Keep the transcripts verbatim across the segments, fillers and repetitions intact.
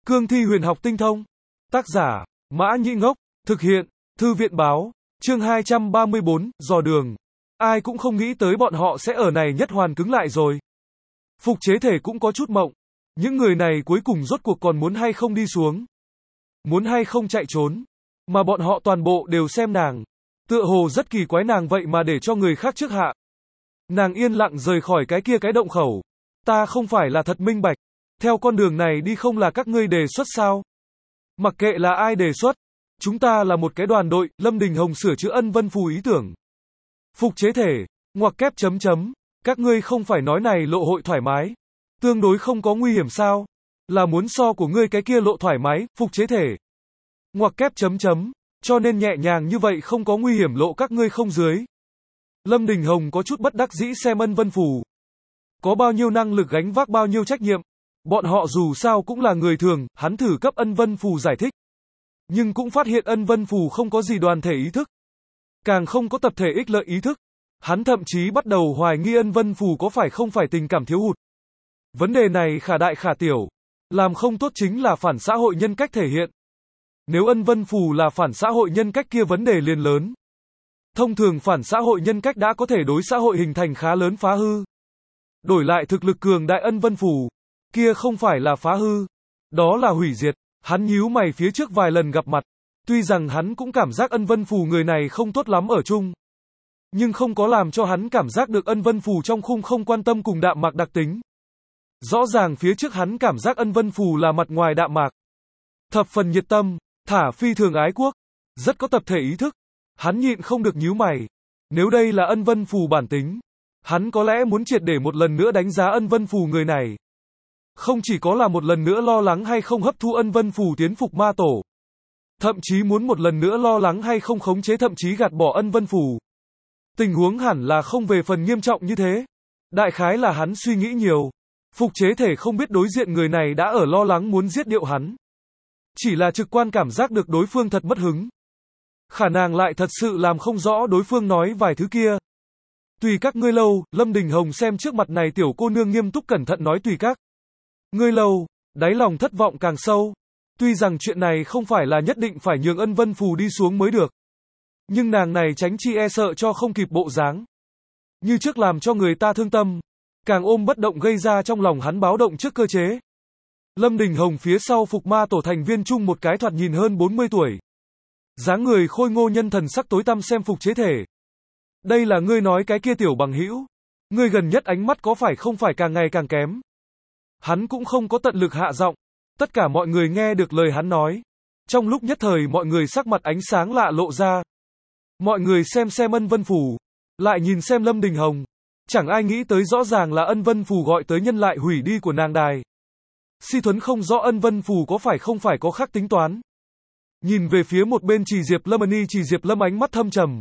Cương thi huyền học tinh thông. Tác giả, Mã Nhĩ Ngốc. Thực hiện, Thư viện báo. Chương hai trăm ba mươi bốn, dò đường. Ai cũng không nghĩ tới bọn họ sẽ ở này nhất hoàn cứng lại rồi. Phục chế thể cũng có chút mộng. Những người này cuối cùng rốt cuộc còn muốn hay không đi xuống. Muốn hay không chạy trốn. Mà bọn họ toàn bộ đều xem nàng. Tựa hồ rất kỳ quái nàng vậy mà để cho người khác trước hạ. Nàng yên lặng rời khỏi cái kia cái động khẩu. Ta không phải là thật minh bạch. Theo con đường này đi không là các ngươi đề xuất sao? Mặc kệ là ai đề xuất. Chúng ta là một cái đoàn đội, Lâm Đình Hồng sửa chữa ân vân phù ý tưởng. Phục chế thể, ngoặc kép chấm chấm. Các ngươi không phải nói này lộ hội thoải mái. Tương đối không có nguy hiểm sao? Là muốn so của ngươi cái kia lộ thoải mái, phục chế thể. Ngoặc kép chấm chấm. Cho nên nhẹ nhàng như vậy không có nguy hiểm lộ các ngươi không dưới. Lâm Đình Hồng có chút bất đắc dĩ xem ân vân phù. Có bao nhiêu năng lực gánh vác bao nhiêu trách nhiệm. Bọn họ dù sao cũng là người thường, hắn thử cấp ân vân phù giải thích. Nhưng cũng phát hiện ân vân phù không có gì đoàn thể ý thức. Càng không có tập thể ích lợi ý thức. Hắn thậm chí bắt đầu hoài nghi ân vân phù có phải không phải tình cảm thiếu hụt. Vấn đề này khả đại khả tiểu. Làm không tốt chính là phản xã hội nhân cách thể hiện. Nếu ân vân phù là phản xã hội nhân cách kia vấn đề liền lớn. Thông thường phản xã hội nhân cách đã có thể đối xã hội hình thành khá lớn phá hư. Đổi lại thực lực cường đại ân vân phù. Kia không phải là phá hư. Đó là hủy diệt. Hắn nhíu mày phía trước vài lần gặp mặt. Tuy rằng hắn cũng cảm giác ân vân phù người này không tốt lắm ở chung. Nhưng không có làm cho hắn cảm giác được ân vân phù trong khung không quan tâm cùng đạm mạc đặc tính. Rõ ràng phía trước hắn cảm giác ân vân phù là mặt ngoài đạm mạc. Thập phần nhiệt tâm, thả phi thường ái quốc. Rất có tập thể ý thức. Hắn nhịn không được nhíu mày. Nếu đây là ân vân phù bản tính. Hắn có lẽ muốn triệt để một lần nữa đánh giá ân vân phù người này. Không chỉ có là một lần nữa lo lắng hay không hấp thu ân vân phù tiến phục ma tổ. Thậm chí muốn một lần nữa lo lắng hay không khống chế thậm chí gạt bỏ ân vân phù. Tình huống hẳn là không về phần nghiêm trọng như thế. Đại khái là hắn suy nghĩ nhiều. Phục chế thể không biết đối diện người này đã ở lo lắng muốn giết điệu hắn. Chỉ là trực quan cảm giác được đối phương thật mất hứng. Khả năng lại thật sự làm không rõ đối phương nói vài thứ kia. Tùy các ngươi lâu, Lâm Đình Hồng xem trước mặt này tiểu cô nương nghiêm túc cẩn thận nói tùy các ngươi lâu, đáy lòng thất vọng càng sâu. Tuy rằng chuyện này không phải là nhất định phải nhường ân vân phù đi xuống mới được. Nhưng nàng này tránh chi e sợ cho không kịp bộ dáng. Như trước làm cho người ta thương tâm. Càng ôm bất động gây ra trong lòng hắn báo động trước cơ chế. Lâm Đình Hồng phía sau phục ma tổ thành viên chung một cái thoạt nhìn hơn bốn mươi tuổi. Dáng người khôi ngô nhân thần sắc tối tăm xem phục chế thể. Đây là ngươi nói cái kia tiểu bằng hữu. Ngươi gần nhất ánh mắt có phải không phải càng ngày càng kém. Hắn cũng không có tận lực hạ giọng. Tất cả mọi người nghe được lời hắn nói. Trong lúc nhất thời mọi người sắc mặt ánh sáng lạ lộ ra. Mọi người xem xem ân vân phù. Lại nhìn xem Lâm Đình Hồng. Chẳng ai nghĩ tới rõ ràng là ân vân phù gọi tới nhân lại hủy đi của nàng đài. Si Thuấn không rõ ân vân phù có phải không phải có khác tính toán. Nhìn về phía một bên Trì Diệp Lâm Ân Trì Diệp Lâm ánh mắt thâm trầm.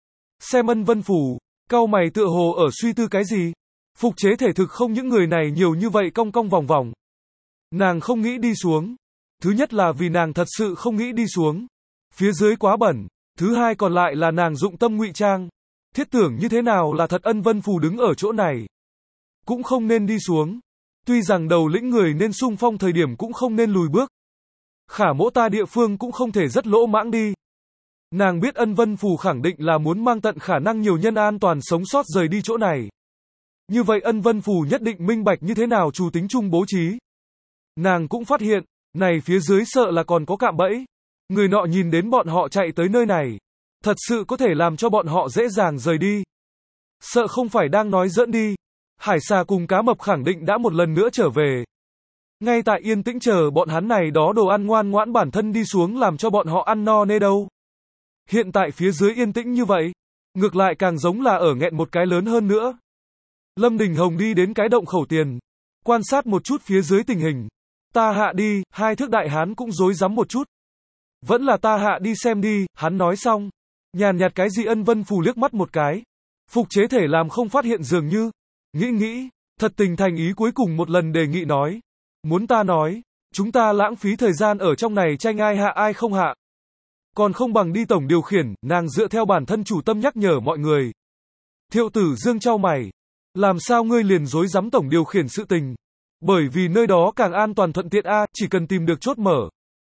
Xem ân vân phù, cau mày tựa hồ ở suy tư cái gì. Phục chế thể thực không những người này nhiều như vậy cong cong vòng vòng. Nàng không nghĩ đi xuống. Thứ nhất là vì nàng thật sự không nghĩ đi xuống. Phía dưới quá bẩn. Thứ hai còn lại là nàng dụng tâm ngụy trang. Thiết tưởng như thế nào là thật ân vân phù đứng ở chỗ này. Cũng không nên đi xuống. Tuy rằng đầu lĩnh người nên xung phong thời điểm cũng không nên lùi bước. Khả mỗ ta địa phương cũng không thể rất lỗ mãng đi. Nàng biết ân vân phù khẳng định là muốn mang tận khả năng nhiều nhân an toàn sống sót rời đi chỗ này. Như vậy ân vân phù nhất định minh bạch như thế nào chủ tính chung bố trí. Nàng cũng phát hiện, này phía dưới sợ là còn có cạm bẫy. Người nọ nhìn đến bọn họ chạy tới nơi này. Thật sự có thể làm cho bọn họ dễ dàng rời đi. Sợ không phải đang nói giỡn đi. Hải xà cùng cá mập khẳng định đã một lần nữa trở về. Ngay tại yên tĩnh chờ bọn hắn này đó đồ ăn ngoan ngoãn bản thân đi xuống làm cho bọn họ ăn no nê đâu. Hiện tại phía dưới yên tĩnh như vậy. Ngược lại càng giống là ở nghẹn một cái lớn hơn nữa. Lâm Đình Hồng đi đến cái động khẩu tiền. Quan sát một chút phía dưới tình hình. Ta hạ đi, hai thước đại hán cũng rối rắm một chút. Vẫn là ta hạ đi xem đi, hắn nói xong. Nhàn nhạt cái gì ân vân phù liếc mắt một cái. Phục chế thể làm không phát hiện dường như. Nghĩ nghĩ, thật tình thành ý cuối cùng một lần đề nghị nói. Muốn ta nói, chúng ta lãng phí thời gian ở trong này tranh ai hạ ai không hạ. Còn không bằng đi tổng điều khiển, nàng dựa theo bản thân chủ tâm nhắc nhở mọi người. Thiệu tử Dương chau mày. Làm sao ngươi liền dối dám tổng điều khiển sự tình? Bởi vì nơi đó càng an toàn thuận tiện a, chỉ cần tìm được chốt mở.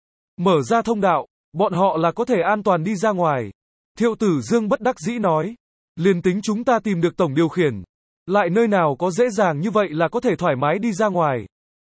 Mở ra thông đạo, bọn họ là có thể an toàn đi ra ngoài. Thiệu Tử Dương bất đắc dĩ nói. Liền tính chúng ta tìm được tổng điều khiển. Lại nơi nào có dễ dàng như vậy là có thể thoải mái đi ra ngoài.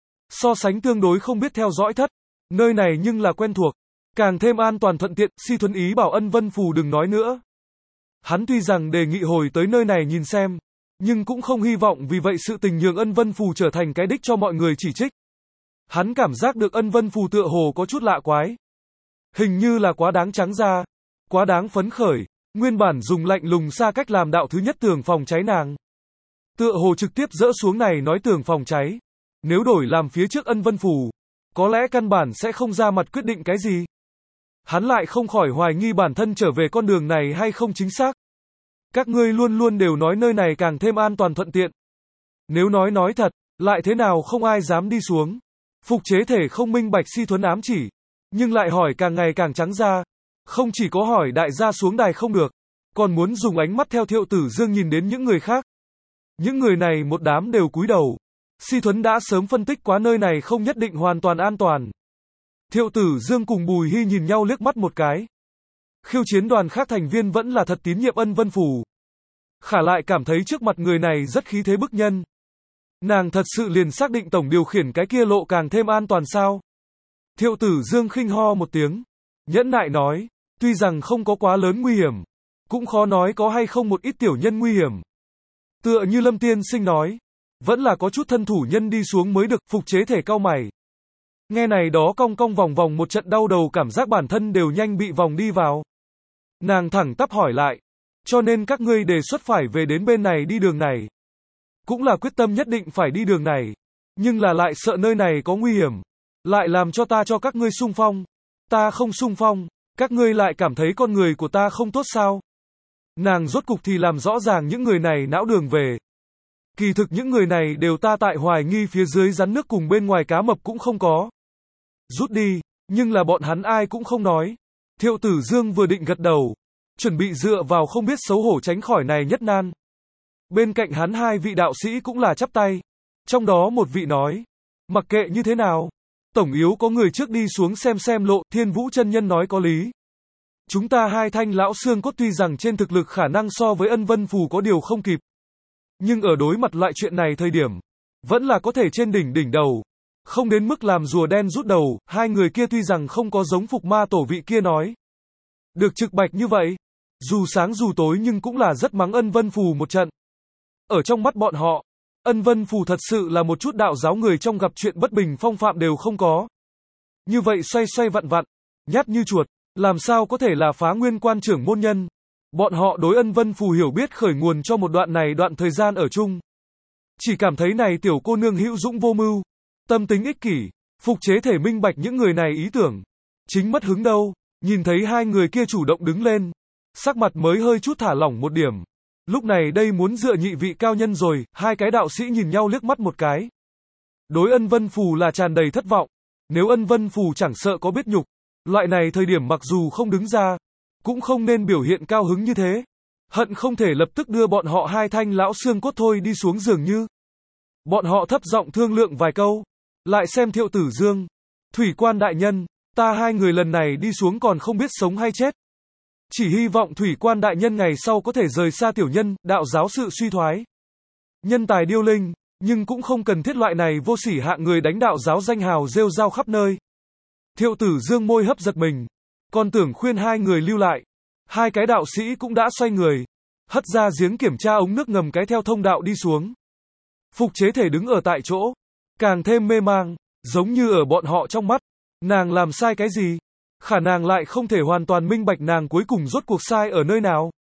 So sánh tương đối không biết theo dõi thất. Nơi này nhưng là quen thuộc. Càng thêm an toàn thuận tiện, Si Thuấn ý bảo Ân Vân Phù đừng nói nữa. Hắn tuy rằng đề nghị hồi tới nơi này nhìn xem. Nhưng cũng không hy vọng vì vậy sự tình nhường Ân Vân Phù trở thành cái đích cho mọi người chỉ trích. Hắn cảm giác được Ân Vân Phù tựa hồ có chút lạ quái. Hình như là quá đáng trắng ra. Quá đáng phấn khởi. Nguyên bản dùng lạnh lùng xa cách làm đạo thứ nhất tường phòng cháy nàng. Tựa hồ trực tiếp dỡ xuống này nói tường phòng cháy. Nếu đổi làm phía trước Ân Vân Phù, có lẽ căn bản sẽ không ra mặt quyết định cái gì. Hắn lại không khỏi hoài nghi bản thân trở về con đường này hay không chính xác. Các ngươi luôn luôn đều nói nơi này càng thêm an toàn thuận tiện. Nếu nói nói thật, lại thế nào không ai dám đi xuống. Phục chế thể không minh bạch Si Thuấn ám chỉ. Nhưng lại hỏi càng ngày càng trắng ra. Không chỉ có hỏi đại gia xuống đài không được. Còn muốn dùng ánh mắt theo Thiệu Tử Dương nhìn đến những người khác. Những người này một đám đều cúi đầu. Si Thuấn đã sớm phân tích quá nơi này không nhất định hoàn toàn an toàn. Thiệu Tử Dương cùng Bùi Hy nhìn nhau liếc mắt một cái. Khiêu chiến đoàn khác thành viên vẫn là thật tín nhiệm Ân Vân Phù. Khả lại cảm thấy trước mặt người này rất khí thế bức nhân. Nàng thật sự liền xác định tổng điều khiển cái kia lộ càng thêm an toàn sao? Thiệu Tử Dương khinh ho một tiếng. Nhẫn nại nói, tuy rằng không có quá lớn nguy hiểm. Cũng khó nói có hay không một ít tiểu nhân nguy hiểm. Tựa như Lâm Tiên Sinh nói. Vẫn là có chút thân thủ nhân đi xuống mới được, phục chế thể cao mày. Nghe này đó cong cong vòng vòng một trận đau đầu cảm giác bản thân đều nhanh bị vòng đi vào. Nàng thẳng tắp hỏi lại. Cho nên các ngươi đề xuất phải về đến bên này đi đường này. Cũng là quyết tâm nhất định phải đi đường này. Nhưng là lại sợ nơi này có nguy hiểm. Lại làm cho ta cho các ngươi xung phong. Ta không xung phong. Các ngươi lại cảm thấy con người của ta không tốt sao? Nàng rốt cục thì làm rõ ràng những người này não đường về. Kỳ thực những người này đều ta tại hoài nghi phía dưới rắn nước cùng bên ngoài cá mập cũng không có. Rút đi, nhưng là bọn hắn ai cũng không nói. Thiệu Tử Dương vừa định gật đầu. Chuẩn bị dựa vào không biết xấu hổ tránh khỏi này nhất nan. Bên cạnh hắn hai vị đạo sĩ cũng là chắp tay. Trong đó một vị nói. Mặc kệ như thế nào. Tổng yếu có người trước đi xuống xem xem lộ, Thiên Vũ chân nhân nói có lý. Chúng ta hai thanh lão xương cốt tuy rằng trên thực lực khả năng so với Ân Vân Phù có điều không kịp. Nhưng ở đối mặt loại chuyện này thời điểm. Vẫn là có thể trên đỉnh đỉnh đầu. Không đến mức làm rùa đen rút đầu, hai người kia tuy rằng không có giống phục ma tổ vị kia nói. Được trực bạch như vậy. Dù sáng dù tối nhưng cũng là rất mắng Ân Vân Phù một trận. Ở trong mắt bọn họ, Ân Vân Phù thật sự là một chút đạo giáo người trong gặp chuyện bất bình phong phạm đều không có. Như vậy xoay xoay vặn vặn, nhát như chuột, làm sao có thể là phá nguyên quan trưởng môn nhân. Bọn họ đối Ân Vân Phù hiểu biết khởi nguồn cho một đoạn này đoạn thời gian ở chung. Chỉ cảm thấy này tiểu cô nương hữu dũng vô mưu, tâm tính ích kỷ, phục chế thể minh bạch những người này ý tưởng. Chính mất hứng đâu, nhìn thấy hai người kia chủ động đứng lên. Sắc mặt mới hơi chút thả lỏng một điểm. Lúc này đây muốn dựa nhị vị cao nhân rồi, hai cái đạo sĩ nhìn nhau liếc mắt một cái. Đối Ân Vân Phù là tràn đầy thất vọng. Nếu Ân Vân Phù chẳng sợ có biết nhục, loại này thời điểm mặc dù không đứng ra, cũng không nên biểu hiện cao hứng như thế. Hận không thể lập tức đưa bọn họ hai thanh lão xương cốt thôi đi xuống giường như. Bọn họ thấp giọng thương lượng vài câu. Lại xem Thiệu Tử Dương. Thủy quan đại nhân, ta hai người lần này đi xuống còn không biết sống hay chết. Chỉ hy vọng Thủy quan đại nhân ngày sau có thể rời xa tiểu nhân, đạo giáo sự suy thoái. Nhân tài điêu linh, nhưng cũng không cần thiết loại này vô sỉ hạng người đánh đạo giáo danh hào rêu rao khắp nơi. Thiệu Tử Dương môi hấp giật mình. Còn tưởng khuyên hai người lưu lại. Hai cái đạo sĩ cũng đã xoay người. Hất ra giếng kiểm tra ống nước ngầm cái theo thông đạo đi xuống. Phục chế thể đứng ở tại chỗ. Càng thêm mê mang. Giống như ở bọn họ trong mắt. Nàng làm sai cái gì? Khả nàng lại không thể hoàn toàn minh bạch nàng cuối cùng rốt cuộc sai ở nơi nào.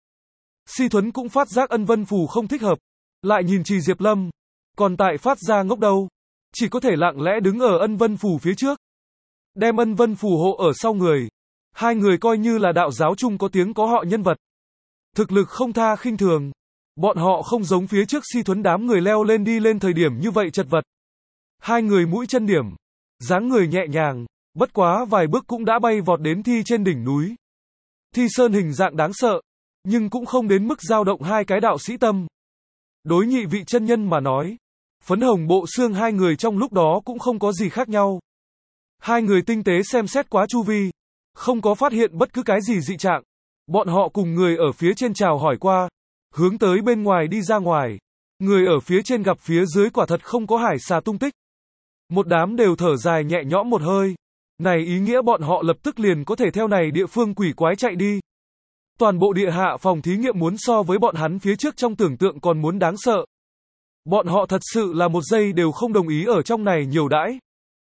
Si Thuấn cũng phát giác Ân Vân Phù không thích hợp. Lại nhìn Trì Diệp Lâm. Còn tại phát ra ngốc đâu. Chỉ có thể lặng lẽ đứng ở Ân Vân Phù phía trước. Đem Ân Vân Phù hộ ở sau người. Hai người coi như là đạo giáo chung có tiếng có họ nhân vật. Thực lực không tha khinh thường. Bọn họ không giống phía trước Si Thuấn đám người leo lên đi lên thời điểm như vậy chật vật. Hai người mũi chân điểm. Dáng người nhẹ nhàng. Bất quá vài bước cũng đã bay vọt đến thi trên đỉnh núi. Thi sơn hình dạng đáng sợ. Nhưng cũng không đến mức dao động hai cái đạo sĩ tâm. Đối nhị vị chân nhân mà nói. Phấn hồng bộ xương hai người trong lúc đó cũng không có gì khác nhau. Hai người tinh tế xem xét quá chu vi, không có phát hiện bất cứ cái gì dị trạng. Bọn họ cùng người ở phía trên chào hỏi qua, hướng tới bên ngoài đi ra ngoài. Người ở phía trên gặp phía dưới quả thật không có hải xà tung tích. Một đám đều thở dài nhẹ nhõm một hơi. Này ý nghĩa bọn họ lập tức liền có thể theo này địa phương quỷ quái chạy đi. Toàn bộ địa hạ phòng thí nghiệm muốn so với bọn hắn phía trước trong tưởng tượng còn muốn đáng sợ. Bọn họ thật sự là một giây đều không đồng ý ở trong này nhiều đãi.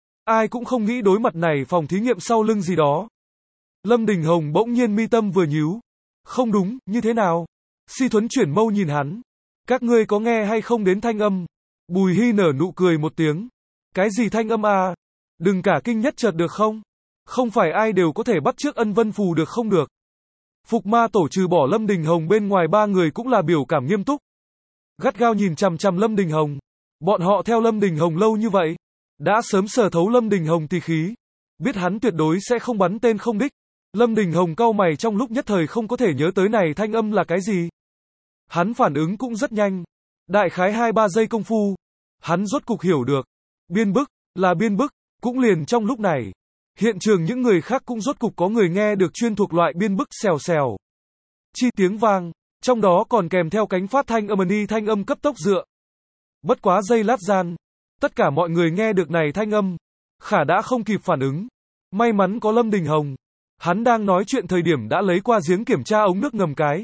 Ai cũng không nghĩ đối mặt này phòng thí nghiệm sau lưng gì đó. Lâm Đình Hồng bỗng nhiên mi tâm vừa nhíu. Không đúng, như thế nào? Si Thuấn chuyển mâu nhìn hắn. Các ngươi có nghe hay không đến thanh âm? Bùi Hy nở nụ cười một tiếng. Cái gì thanh âm à? Đừng cả kinh nhất chợt được không? Không phải ai đều có thể bắt chước ân vân phù được không được. Phục ma tổ trừ bỏ Lâm Đình Hồng bên ngoài ba người cũng là biểu cảm nghiêm túc. Gắt gao nhìn chằm chằm Lâm Đình Hồng. Bọn họ theo Lâm Đình Hồng lâu như vậy, đã sớm sở thấu Lâm Đình Hồng tỳ khí. Biết hắn tuyệt đối sẽ không bắn tên không đích. Lâm Đình Hồng cau mày trong lúc nhất thời không có thể nhớ tới này thanh âm là cái gì. Hắn phản ứng cũng rất nhanh. Đại khái hai ba giây công phu. Hắn rốt cục hiểu được. Biên bức, là biên bức. Cũng liền trong lúc này. Hiện trường những người khác cũng rốt cục có người nghe được chuyên thuộc loại biên bức xèo xèo. Chi tiếng vang. Trong đó còn kèm theo cánh phát thanh âm ni thanh âm cấp tốc dựa. Bất quá giây lát gian. Tất cả mọi người nghe được này thanh âm. Khả đã không kịp phản ứng. May mắn có Lâm Đình Hồng. Hắn đang nói chuyện thời điểm đã lấy qua giếng kiểm tra ống nước ngầm cái.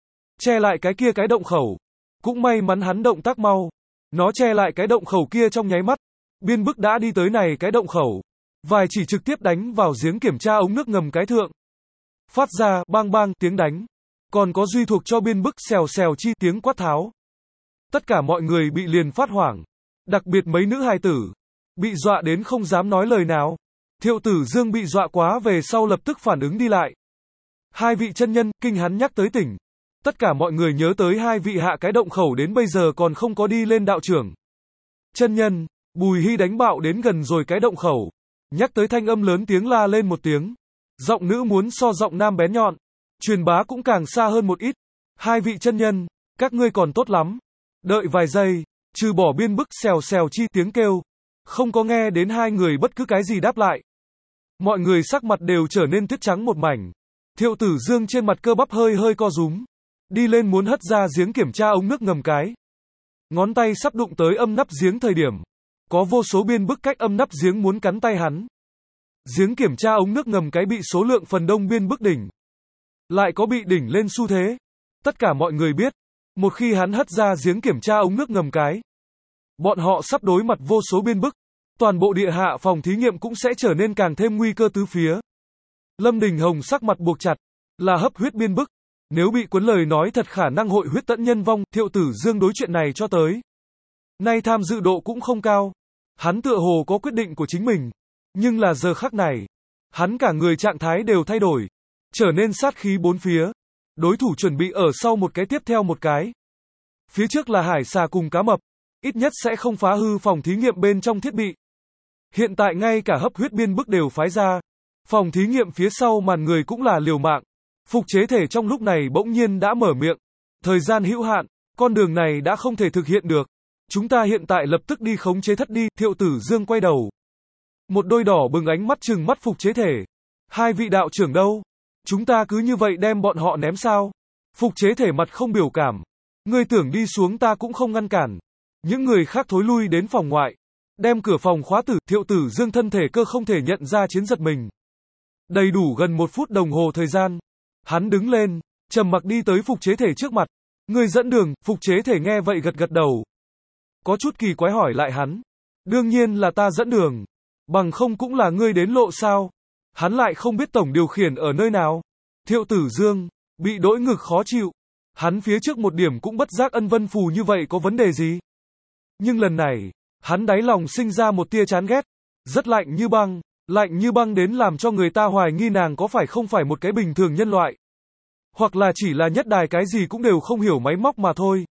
Che lại cái kia cái động khẩu. Cũng may mắn hắn động tác mau. Nó che lại cái động khẩu kia trong nháy mắt. Biên bức đã đi tới này cái động khẩu. Vài chỉ trực tiếp đánh vào giếng kiểm tra ống nước ngầm cái thượng. Phát ra bang bang tiếng đánh. Còn có duy thuộc cho biên bức xèo xèo chi tiếng quát tháo. Tất cả mọi người bị liền phát hoảng. Đặc biệt mấy nữ hài tử. Bị dọa đến không dám nói lời nào. Thiệu Tử Dương bị dọa quá về sau lập tức phản ứng đi lại. Hai vị chân nhân, kinh hắn nhắc tới tỉnh. Tất cả mọi người nhớ tới hai vị hạ cái động khẩu đến bây giờ còn không có đi lên đạo trưởng. Chân nhân, Bùi Hy đánh bạo đến gần rồi cái động khẩu. Nhắc tới thanh âm lớn tiếng la lên một tiếng. Giọng nữ muốn so giọng nam bén nhọn. Truyền bá cũng càng xa hơn một ít. Hai vị chân nhân, các ngươi còn tốt lắm. Đợi vài giây, trừ bỏ biên bức xèo xèo chi tiếng kêu. Không có nghe đến hai người bất cứ cái gì đáp lại. Mọi người sắc mặt đều trở nên tuyết trắng một mảnh. Thiệu Tử Dương trên mặt cơ bắp hơi hơi co rúm. Đi lên muốn hất ra giếng kiểm tra ống nước ngầm cái. Ngón tay sắp đụng tới âm nắp giếng thời điểm. Có vô số biên bức cách âm nắp giếng muốn cắn tay hắn. Giếng kiểm tra ống nước ngầm cái bị số lượng phần đông biên bức đỉnh. Lại có bị đỉnh lên xu thế. Tất cả mọi người biết. Một khi hắn hất ra giếng kiểm tra ống nước ngầm cái. Bọn họ sắp đối mặt vô số biên bức. Toàn bộ địa hạ phòng thí nghiệm cũng sẽ trở nên càng thêm nguy cơ tứ phía. Lâm Đình Hồng sắc mặt buộc chặt. Là hấp huyết biên bức. Nếu bị cuốn lời nói thật khả năng hội huyết tận nhân vong. Thiệu Tử Dương đối chuyện này cho tới. Nay tham dự độ cũng không cao. Hắn tựa hồ có quyết định của chính mình. Nhưng là giờ khắc này. Hắn cả người trạng thái đều thay đổi. Trở nên sát khí bốn phía. Đối thủ chuẩn bị ở sau một cái tiếp theo một cái. Phía trước là hải xà cùng cá mập. Ít nhất sẽ không phá hư phòng thí nghiệm bên trong thiết bị. Hiện tại ngay cả hấp huyết biên bức đều phái ra. Phòng thí nghiệm phía sau màn người cũng là liều mạng. Phục chế thể trong lúc này bỗng nhiên đã mở miệng. Thời gian hữu hạn, con đường này đã không thể thực hiện được. Chúng ta hiện tại lập tức đi khống chế thất đi. Thiệu Tử Dương quay đầu. Một đôi đỏ bừng ánh mắt trừng mắt phục chế thể. Hai vị đạo trưởng đâu? Chúng ta cứ như vậy đem bọn họ ném sao? Phục chế thể mặt không biểu cảm. Ngươi tưởng đi xuống ta cũng không ngăn cản. Những người khác thối lui đến phòng ngoại. Đem cửa phòng khóa tử. Thiệu Tử Dương thân thể cơ không thể nhận ra chiến giật mình. Đầy đủ gần một phút đồng hồ thời gian. Hắn đứng lên, trầm mặc đi tới phục chế thể trước mặt. Ngươi dẫn đường. Phục chế thể nghe vậy gật gật đầu. Có chút kỳ quái hỏi lại hắn. Đương nhiên là ta dẫn đường. Bằng không cũng là ngươi đến lộ sao? Hắn lại không biết tổng điều khiển ở nơi nào. Thiệu Tử Dương, bị đỗi ngực khó chịu. Hắn phía trước một điểm cũng bất giác ân vân phù như vậy có vấn đề gì? Nhưng lần này, hắn đáy lòng sinh ra một tia chán ghét. Rất lạnh như băng. Lạnh như băng đến làm cho người ta hoài nghi nàng có phải không phải một cái bình thường nhân loại. Hoặc là chỉ là nhất đài cái gì cũng đều không hiểu máy móc mà thôi.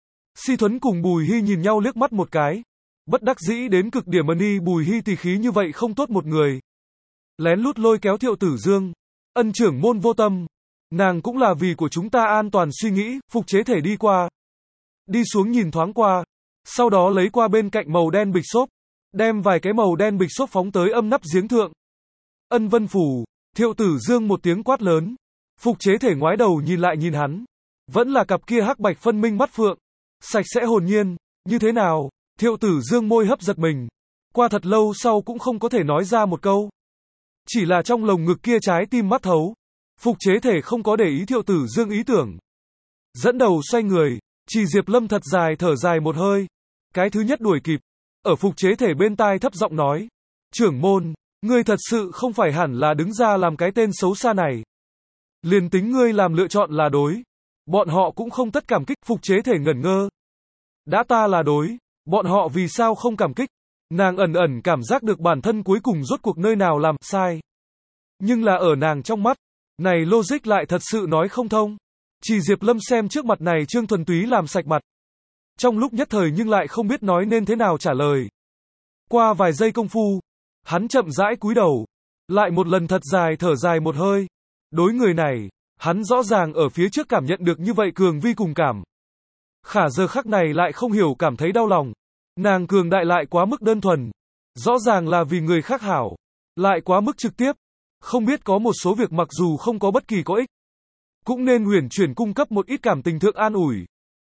Si Thuấn cùng Bùi Hy nhìn nhau liếc mắt một cái. Bất đắc dĩ đến cực điểm ni Bùi Hy tỳ khí như vậy không tốt một người. Lén lút lôi kéo Thiệu Tử Dương. Ân trưởng môn vô tâm. Nàng cũng là vì của chúng ta an toàn suy nghĩ. Phục chế thể đi qua. Đi xuống nhìn thoáng qua. Sau đó lấy qua bên cạnh màu đen bịch xốp, đem vài cái màu đen bịch xốp phóng tới âm nắp giếng thượng. Ân Vân Phủ, Thiệu Tử Dương một tiếng quát lớn. Phục chế thể ngoái đầu nhìn lại nhìn hắn. Vẫn là cặp kia hắc bạch phân minh mắt phượng. Sạch sẽ hồn nhiên, như thế nào? Thiệu Tử Dương môi hấp giật mình. Qua thật lâu sau cũng không có thể nói ra một câu. Chỉ là trong lồng ngực kia trái tim mắt thấu. Phục chế thể không có để ý Thiệu Tử Dương ý tưởng. Dẫn đầu xoay người, Chỉ Diệp Lâm thật dài thở dài một hơi. Cái thứ nhất đuổi kịp. Ở phục chế thể bên tai thấp giọng nói. Trưởng môn, ngươi thật sự không phải hẳn là đứng ra làm cái tên xấu xa này. Liền tính ngươi làm lựa chọn là đối. Bọn họ cũng không tất cảm kích. Phục chế thể ngẩn ngơ. Đã ta là đối, bọn họ vì sao không cảm kích? Nàng ẩn ẩn cảm giác được bản thân cuối cùng rốt cuộc nơi nào làm sai. Nhưng là ở nàng trong mắt, này logic lại thật sự nói không thông. Chỉ Diệp Lâm xem trước mặt này Trương thuần túy làm sạch mặt. Trong lúc nhất thời nhưng lại không biết nói nên thế nào trả lời. Qua vài giây công phu, hắn chậm rãi cúi đầu, lại một lần thật dài thở dài một hơi. Đối người này, hắn rõ ràng ở phía trước cảm nhận được như vậy cường vi cùng cảm. Khả giờ khắc này lại không hiểu cảm thấy đau lòng. Nàng cường đại lại quá mức đơn thuần. Rõ ràng là vì người khác hảo. Lại quá mức trực tiếp. Không biết có một số việc mặc dù không có bất kỳ có ích. Cũng nên huyền chuyển cung cấp một ít cảm tình thượng an ủi.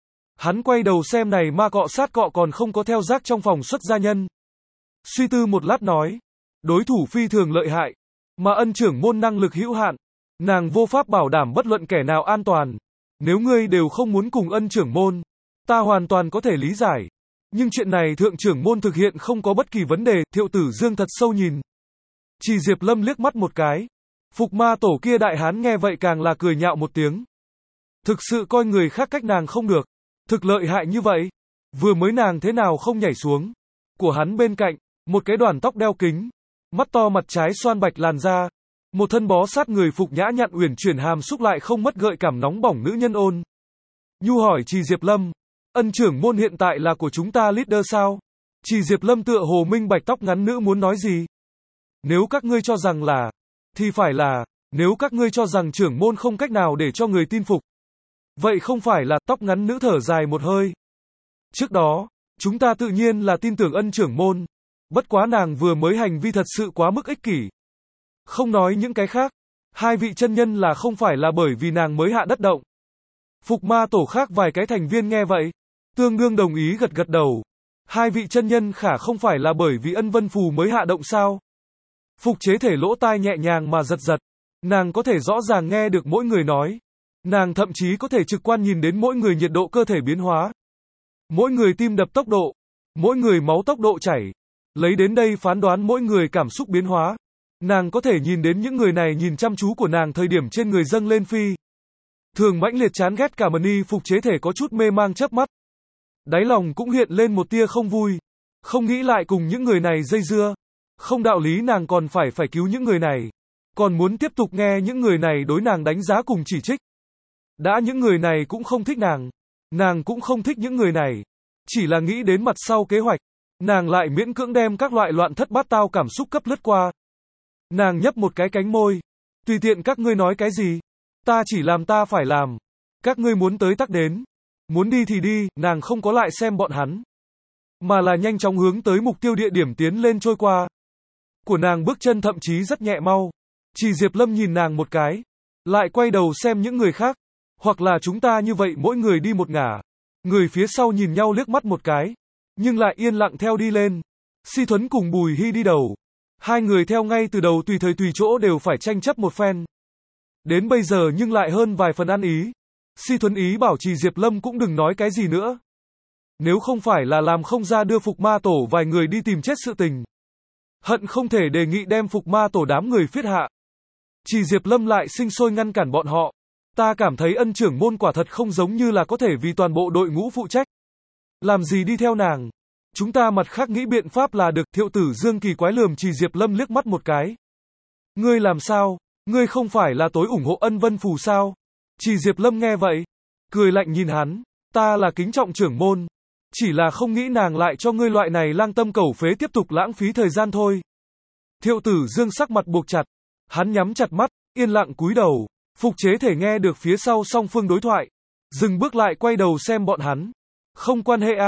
Hắn quay đầu xem này ma cọ sát cọ còn không có theo giác trong phòng xuất gia nhân. Suy tư một lát nói. Đối thủ phi thường lợi hại. Mà ân trưởng môn năng lực hữu hạn. Nàng vô pháp bảo đảm bất luận kẻ nào an toàn. Nếu ngươi đều không muốn cùng ân trưởng môn, ta hoàn toàn có thể lý giải. Nhưng chuyện này thượng trưởng môn thực hiện không có bất kỳ vấn đề. Thiệu Tử Dương thật sâu nhìn. Chỉ Diệp Lâm liếc mắt một cái. Phục ma tổ kia đại hán nghe vậy càng là cười nhạo một tiếng. Thực sự coi người khác cách nàng không được. Thực lợi hại như vậy. Vừa mới nàng thế nào không nhảy xuống. Của hắn bên cạnh, một cái đoàn tóc đeo kính. Mắt to mặt trái xoan bạch làn da. Một thân bó sát người phục nhã nhặn uyển chuyển hàm xúc lại không mất gợi cảm nóng bỏng nữ nhân ôn. Nhu hỏi Chỉ Diệp Lâm. Ân trưởng môn hiện tại là của chúng ta leader sao? Chỉ Diệp Lâm tựa hồ minh bạch tóc ngắn nữ muốn nói gì? Nếu các ngươi cho rằng là, thì phải là, nếu các ngươi cho rằng trưởng môn không cách nào để cho người tin phục. Vậy không phải là, tóc ngắn nữ thở dài một hơi. Trước đó, chúng ta tự nhiên là tin tưởng ân trưởng môn. Bất quá nàng vừa mới hành vi thật sự quá mức ích kỷ. Không nói những cái khác. Hai vị chân nhân là không phải là bởi vì nàng mới hạ đất động. Phục ma tổ khác vài cái thành viên nghe vậy. Tương đương đồng ý gật gật đầu. Hai vị chân nhân khả không phải là bởi vì ân vân phù mới hạ động sao. Phục chế thể lỗ tai nhẹ nhàng mà giật giật. Nàng có thể rõ ràng nghe được mỗi người nói. Nàng thậm chí có thể trực quan nhìn đến mỗi người nhiệt độ cơ thể biến hóa. Mỗi người tim đập tốc độ. Mỗi người máu tốc độ chảy. Lấy đến đây phán đoán mỗi người cảm xúc biến hóa. Nàng có thể nhìn đến những người này nhìn chăm chú của nàng thời điểm trên người dâng lên phi. Thường mãnh liệt chán ghét cả mani phục chế thể có chút mê mang chớp mắt. Đáy lòng cũng hiện lên một tia không vui. Không nghĩ lại cùng những người này dây dưa. Không đạo lý nàng còn phải phải cứu những người này. Còn muốn tiếp tục nghe những người này đối nàng đánh giá cùng chỉ trích. Đã những người này cũng không thích nàng. Nàng cũng không thích những người này. Chỉ là nghĩ đến mặt sau kế hoạch. Nàng lại miễn cưỡng đem các loại loạn thất bát tao cảm xúc cấp lướt qua. Nàng nhấp một cái cánh môi. Tùy tiện các ngươi nói cái gì. Ta chỉ làm ta phải làm. Các ngươi muốn tới tắc đến. Muốn đi thì đi, nàng không có lại xem bọn hắn. Mà là nhanh chóng hướng tới mục tiêu địa điểm tiến lên trôi qua. Của nàng bước chân thậm chí rất nhẹ mau. Chỉ Diệp Lâm nhìn nàng một cái. Lại quay đầu xem những người khác. Hoặc là chúng ta như vậy mỗi người đi một ngả. Người phía sau nhìn nhau liếc mắt một cái. Nhưng lại yên lặng theo đi lên. Si Thuấn cùng Bùi Hy đi đầu. Hai người theo ngay từ đầu tùy thời tùy chỗ đều phải tranh chấp một phen. Đến bây giờ nhưng lại hơn vài phần ăn ý. Si Thuấn ý bảo Chỉ Diệp Lâm cũng đừng nói cái gì nữa. Nếu không phải là làm không ra đưa Phục Ma Tổ vài người đi tìm chết sự tình. Hận không thể đề nghị đem Phục Ma Tổ đám người phiết hạ. Chỉ Diệp Lâm lại sinh sôi ngăn cản bọn họ. Ta cảm thấy ân trưởng môn quả thật không giống như là có thể vì toàn bộ đội ngũ phụ trách. Làm gì đi theo nàng. Chúng ta mặt khác nghĩ biện pháp là được. Thiệu Tử Dương kỳ quái lườm Chỉ Diệp Lâm liếc mắt một cái. Ngươi làm sao? Ngươi không phải là tối ủng hộ ân vân phù sao? Chỉ Diệp Lâm nghe vậy. Cười lạnh nhìn hắn. Ta là kính trọng trưởng môn. Chỉ là không nghĩ nàng lại cho ngươi loại này lang tâm cầu phế tiếp tục lãng phí thời gian thôi. Thiệu Tử Dương sắc mặt buộc chặt. Hắn nhắm chặt mắt, yên lặng cúi đầu. Phục chế thể nghe được phía sau song phương đối thoại. Dừng bước lại quay đầu xem bọn hắn. Không quan hệ a. À.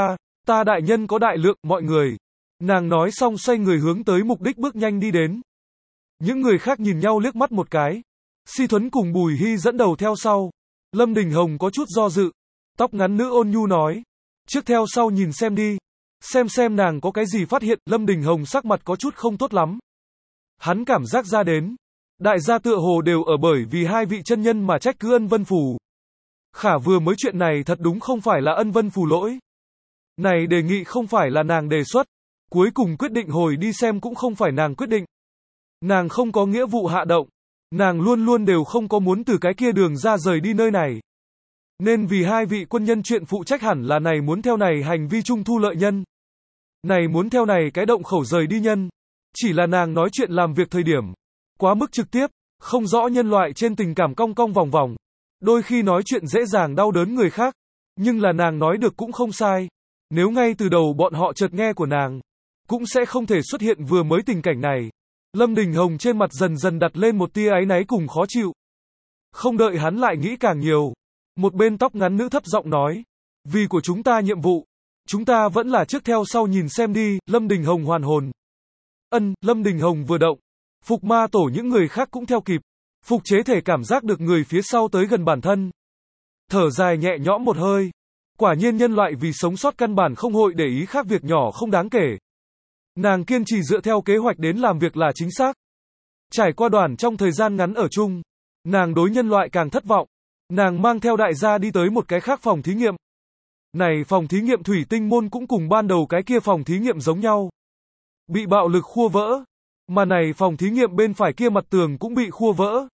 Ta đại nhân có đại lượng, mọi người. Nàng nói xong xoay người hướng tới mục đích bước nhanh đi đến. Những người khác nhìn nhau liếc mắt một cái. Si Thuấn cùng Bùi Hy dẫn đầu theo sau. Lâm Đình Hồng có chút do dự. Tóc ngắn nữ ôn nhu nói. Trước theo sau nhìn xem đi. Xem xem nàng có cái gì phát hiện. Lâm Đình Hồng sắc mặt có chút không tốt lắm. Hắn cảm giác ra đến. Đại gia tựa hồ đều ở bởi vì hai vị chân nhân mà trách cứ Ân Vân Phù. Khả vừa mới chuyện này thật đúng không phải là Ân Vân Phù lỗi. Này đề nghị không phải là nàng đề xuất. Cuối cùng quyết định hồi đi xem cũng không phải nàng quyết định. Nàng không có nghĩa vụ hạ động. Nàng luôn luôn đều không có muốn từ cái kia đường ra rời đi nơi này. Nên vì hai vị quân nhân chuyện phụ trách hẳn là này muốn theo này hành vi chung thu lợi nhân. Này muốn theo này cái động khẩu rời đi nhân. Chỉ là nàng nói chuyện làm việc thời điểm. Quá mức trực tiếp, không rõ nhân loại trên tình cảm cong cong vòng vòng. Đôi khi nói chuyện dễ dàng đau đớn người khác. Nhưng là nàng nói được cũng không sai. Nếu ngay từ đầu bọn họ chợt nghe của nàng, cũng sẽ không thể xuất hiện vừa mới tình cảnh này. Lâm Đình Hồng trên mặt dần dần đặt lên một tia áy náy cùng khó chịu. Không đợi hắn lại nghĩ càng nhiều. Một bên tóc ngắn nữ thấp giọng nói. Vì của chúng ta nhiệm vụ. Chúng ta vẫn là trước theo sau nhìn xem đi. Lâm Đình Hồng hoàn hồn. Ân, Lâm Đình Hồng vừa động. Phục ma tổ những người khác cũng theo kịp. Phục chế thể cảm giác được người phía sau tới gần bản thân. Thở dài nhẹ nhõm một hơi. Quả nhiên nhân loại vì sống sót căn bản không hội để ý khác việc nhỏ không đáng kể. Nàng kiên trì dựa theo kế hoạch đến làm việc là chính xác. Trải qua đoàn trong thời gian ngắn ở chung, nàng đối nhân loại càng thất vọng. Nàng mang theo đại gia đi tới một cái khác phòng thí nghiệm. Này phòng thí nghiệm thủy tinh môn cũng cùng ban đầu cái kia phòng thí nghiệm giống nhau. Bị bạo lực khua vỡ. Mà này phòng thí nghiệm bên phải kia mặt tường cũng bị khua vỡ.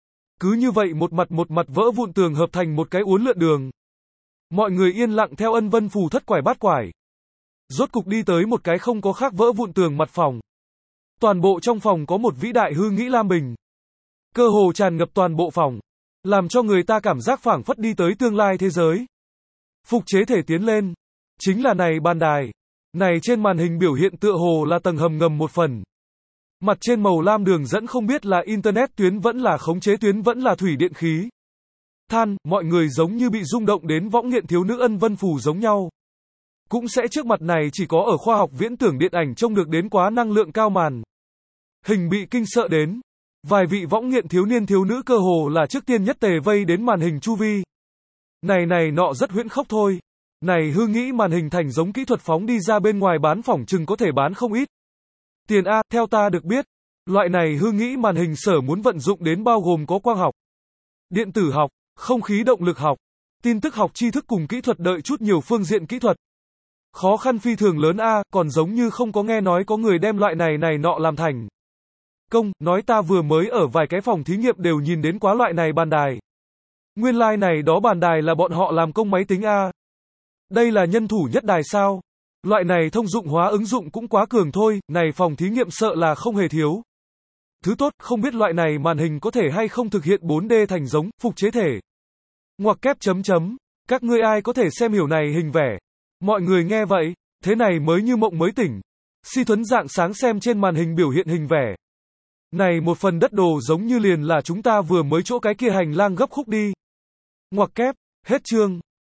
Cứ như vậy một mặt một mặt vỡ vụn tường hợp thành một cái uốn lượn đường. Mọi người yên lặng theo Ân Vân Phù thất quải bát quải. Rốt cục đi tới một cái không có khác vỡ vụn tường mặt phòng. Toàn bộ trong phòng có một vĩ đại hư nghĩ lam bình. Cơ hồ tràn ngập toàn bộ phòng. Làm cho người ta cảm giác phảng phất đi tới tương lai thế giới. Phục chế thể tiến lên. Chính là này bàn đài. Này trên màn hình biểu hiện tựa hồ là tầng hầm ngầm một phần. Mặt trên màu lam đường dẫn không biết là internet tuyến vẫn là khống chế tuyến vẫn là thủy điện khí. Than, mọi người giống như bị rung động đến võng nghiện thiếu nữ Ân Vân Phù giống nhau. Cũng sẽ trước mặt này chỉ có ở khoa học viễn tưởng điện ảnh trông được đến quá năng lượng cao màn. Hình bị kinh sợ đến. Vài vị võng nghiện thiếu niên thiếu nữ cơ hồ là trước tiên nhất tề vây đến màn hình chu vi. Này này nọ rất huyễn khốc thôi. Này hư nghĩ màn hình thành giống kỹ thuật phóng đi ra bên ngoài bán phỏng chừng có thể bán không ít. Tiền A, theo ta được biết, loại này hư nghĩ màn hình sở muốn vận dụng đến bao gồm có quang học, điện tử học, không khí động lực học, tin tức học tri thức cùng kỹ thuật đợi chút nhiều phương diện kỹ thuật. Khó khăn phi thường lớn A, còn giống như không có nghe nói có người đem loại này này nọ làm thành công, nói ta vừa mới ở vài cái phòng thí nghiệm đều nhìn đến quá loại này bàn đài. Nguyên lai like này đó bàn đài là bọn họ làm công máy tính A. Đây là nhân thủ nhất đài sao? Loại này thông dụng hóa ứng dụng cũng quá cường thôi, này phòng thí nghiệm sợ là không hề thiếu. Thứ tốt, không biết loại này màn hình có thể hay không thực hiện bốn D thành giống, phục chế thể. Ngoặc kép chấm chấm, các ngươi ai có thể xem hiểu này hình vẽ. Mọi người nghe vậy, thế này mới như mộng mới tỉnh. Si Thuấn dạng sáng xem trên màn hình biểu hiện hình vẽ. Này một phần đất đồ giống như liền là chúng ta vừa mới chỗ cái kia hành lang gấp khúc đi. Ngoặc kép, hết chương.